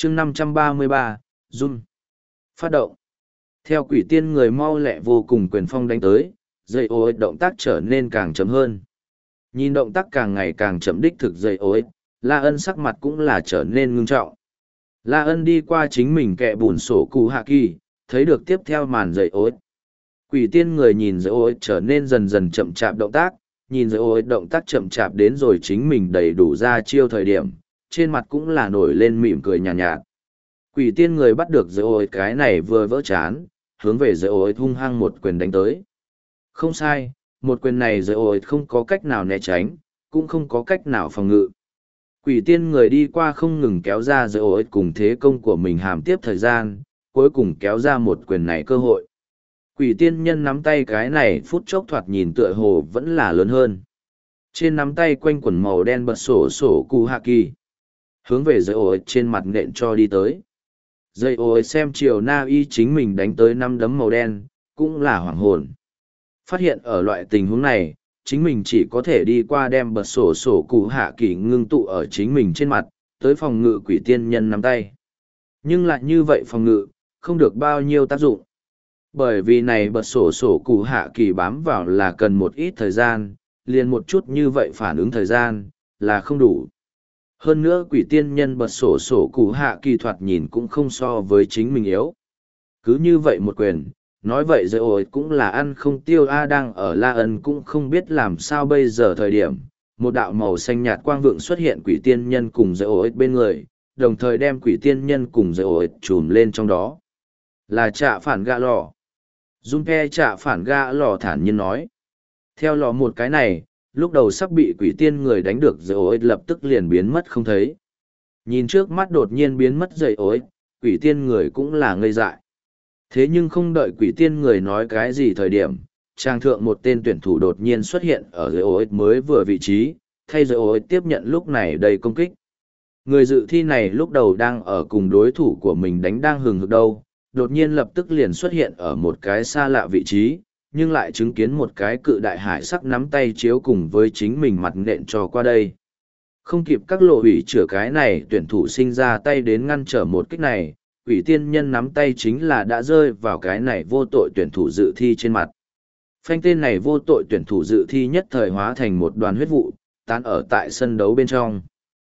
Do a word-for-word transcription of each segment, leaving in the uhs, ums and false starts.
chương năm trăm ba mươi ba, Jun. Phát động. Theo quỷ tiên người mau lẹ vô cùng quyền phong đánh tới, dây ô ích động tác trở nên càng chậm hơn. Nhìn động tác càng ngày càng chậm đích thực dây ô ích, La Ân sắc mặt cũng là trở nên ngưng trọng. La Ân đi qua chính mình kẹ bùn sổ cụ hạ kỳ, thấy được tiếp theo màn dây ô ích. Quỷ tiên người nhìn dây ô ích trở nên dần dần chậm chạp động tác, nhìn dây ô ích động tác chậm chạp đến rồi chính mình đầy đủ ra chiêu thời điểm, trên mặt cũng là nổi lên mỉm cười nhàn nhạt, nhạt. Quỷ tiên người bắt được dây ô ích cái này vừa vỡ chán, hướng về dây ô ích hung hăng một quyền đánh tới. Không sai, một quyền này dây ô ích không có cách nào né tránh, cũng không có cách nào phòng ngự. Quỷ tiên người đi qua không ngừng kéo ra dây ô ích cùng thế công của mình hàm tiếp thời gian, cuối cùng kéo ra một quyền này cơ hội. Quỷ tiên nhân nắm tay cái này phút chốc thoạt nhìn tựa hồ vẫn là lớn hơn. Trên nắm tay quanh quần màu đen bật sổ sổ cụ hạ kỳ. Hướng về dây ô ích trên mặt nện cho đi tới. Dây ô ích xem chiều na y chính mình đánh tới năm đấm màu đen, cũng là hoảng hồn. Phát hiện ở loại tình huống này, chính mình chỉ có thể đi qua đem bật sổ sổ cụ hạ kỳ ngưng tụ ở chính mình trên mặt, tới phòng ngự quỷ tiên nhân nắm tay. Nhưng lại như vậy phòng ngự, không được bao nhiêu tác dụng. Bởi vì này bật sổ sổ cụ hạ kỳ bám vào là cần một ít thời gian, liền một chút như vậy phản ứng thời gian, là không đủ. Hơn nữa quỷ tiên nhân bật sổ sổ cụ hạ kỳ thoạt nhìn cũng không so với chính mình yếu. Cứ như vậy một quyền, nói vậy rồi ôi cũng là ăn không tiêu A đang ở La Ân cũng không biết làm sao bây giờ thời điểm. Một đạo màu xanh nhạt quang vượng xuất hiện quỷ tiên nhân cùng rồi ôi bên người, đồng thời đem quỷ tiên nhân cùng rồi ôi trùm lên trong đó. Là trạ phản gạ lò. Junpe trạ phản gạ lò thản nhiên nói. Theo lò một cái này, lúc đầu sắp bị quỷ tiên người đánh được rồi ôi lập tức liền biến mất không thấy. Nhìn trước mắt đột nhiên biến mất rồi ôi, quỷ tiên người cũng là ngây dại. Thế nhưng không đợi quỷ tiên người nói cái gì thời điểm, trang thượng một tên tuyển thủ đột nhiên xuất hiện ở dưới ô ích mới vừa vị trí, thay dưới ô ích tiếp nhận lúc này đầy công kích. Người dự thi này lúc đầu đang ở cùng đối thủ của mình đánh đang hừng hực đâu, đột nhiên lập tức liền xuất hiện ở một cái xa lạ vị trí, nhưng lại chứng kiến một cái cự đại hải sắc nắm tay chiếu cùng với chính mình mặt nện cho qua đây. Không kịp các lộ hủy chữa cái này tuyển thủ sinh ra tay đến ngăn trở một kích này, quỷ tiên nhân nắm tay chính là đã rơi vào cái này vô tội tuyển thủ dự thi trên mặt. Phanh tên này vô tội tuyển thủ dự thi nhất thời hóa thành một đoàn huyết vụ, tán ở tại sân đấu bên trong.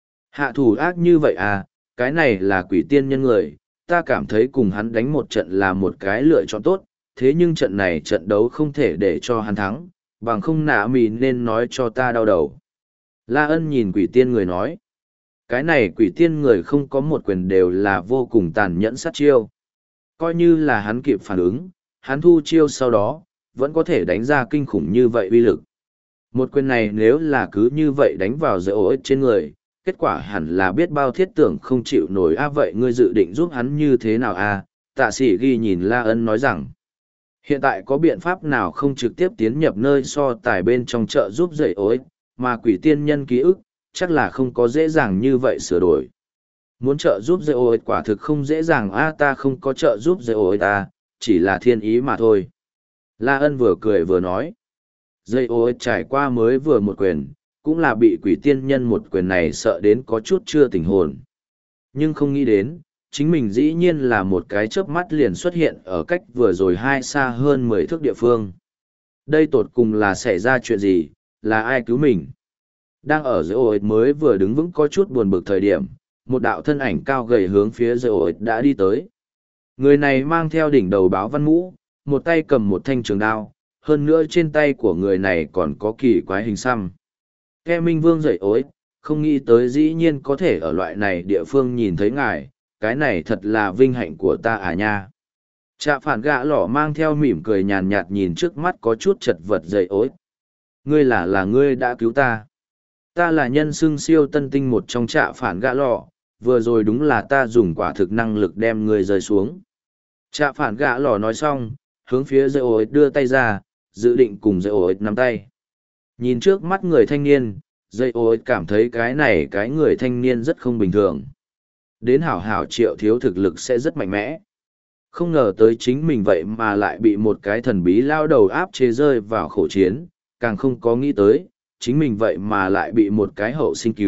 Hạ thủ ác như vậy à, cái này là quỷ tiên nhân người, ta cảm thấy cùng hắn đánh một trận là một cái lựa chọn tốt, thế nhưng trận này trận đấu không thể để cho hắn thắng, bằng không nạ mì nên nói cho ta đau đầu. La Ân nhìn quỷ tiên người nói. Cái này quỷ tiên người không có một quyền đều là vô cùng tàn nhẫn sát chiêu. Coi như là hắn kịp phản ứng, hắn thu chiêu sau đó, vẫn có thể đánh ra kinh khủng như vậy uy lực. Một quyền này nếu là cứ như vậy đánh vào giữa ổ ích trên người, kết quả hẳn là biết bao thiết tưởng không chịu nổi a vậy ngươi dự định giúp hắn như thế nào a? Tạ sĩ ghi nhìn La Ân nói rằng, hiện tại có biện pháp nào không trực tiếp tiến nhập nơi so tài bên trong chợ giúp dậy ổ ích, mà quỷ tiên nhân ký ức, chắc là không có dễ dàng như vậy sửa đổi. Muốn trợ giúp dây ô quả thực không dễ dàng a ta không có trợ giúp dây ô ta, chỉ là thiên ý mà thôi. La Ân vừa cười vừa nói. Dây ô trải qua mới vừa một quyền, cũng là bị quỷ tiên nhân một quyền này sợ đến có chút chưa tỉnh hồn. Nhưng không nghĩ đến, chính mình dĩ nhiên là một cái chớp mắt liền xuất hiện ở cách vừa rồi hai xa hơn mười thước địa phương. Đây tột cùng là xảy ra chuyện gì, là ai cứu mình? Đang ở dưới ổ mới vừa đứng vững có chút buồn bực thời điểm, một đạo thân ảnh cao gầy hướng phía dưới ổ đã đi tới. Người này mang theo đỉnh đầu báo văn mũ, một tay cầm một thanh trường đao, hơn nữa trên tay của người này còn có kỳ quái hình xăm. Ke Minh Vương dậy ối, không nghĩ tới dĩ nhiên có thể ở loại này địa phương nhìn thấy ngài, cái này thật là vinh hạnh của ta à nha. Trạ phản gã lỏ mang theo mỉm cười nhàn nhạt nhìn trước mắt có chút chật vật dậy ối. Ngươi là là ngươi đã cứu ta. Ta là nhân xưng siêu tân tinh một trong trạ phản gã lọ, vừa rồi đúng là ta dùng quả thực năng lực đem ngươi rơi xuống. Trạ phản gã lọ nói xong, hướng phía dây ối đưa tay ra, dự định cùng dây ối nắm tay. Nhìn trước mắt người thanh niên, dây ối cảm thấy cái này cái người thanh niên rất không bình thường. Đến hảo hảo triệu thiếu thực lực sẽ rất mạnh mẽ. Không ngờ tới chính mình vậy mà lại bị một cái thần bí lao đầu áp chế rơi vào khổ chiến, càng không có nghĩ tới, chính mình vậy mà lại bị một cái hậu sinh cứu,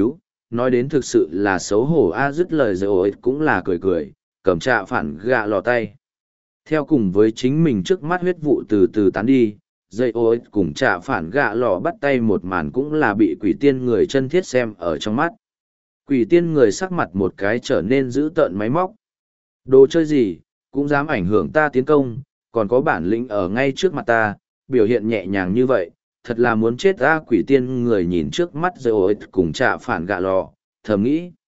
nói đến thực sự là xấu hổ a dứt lời rồi cũng là cười cười, cầm trạ phản gạ lò tay. Theo cùng với chính mình trước mắt huyết vụ từ từ tán đi, dây ô cùng trạ phản gạ lò bắt tay một màn cũng là bị quỷ tiên người chân thiết xem ở trong mắt. Quỷ tiên người sắc mặt một cái trở nên dữ tợn máy móc. Đồ chơi gì, cũng dám ảnh hưởng ta tiến công, còn có bản lĩnh ở ngay trước mặt ta, biểu hiện nhẹ nhàng như vậy, thật là muốn chết ta. Quỷ tiên người nhìn trước mắt dây ô cùng trạ phản gạ lò, thầm nghĩ.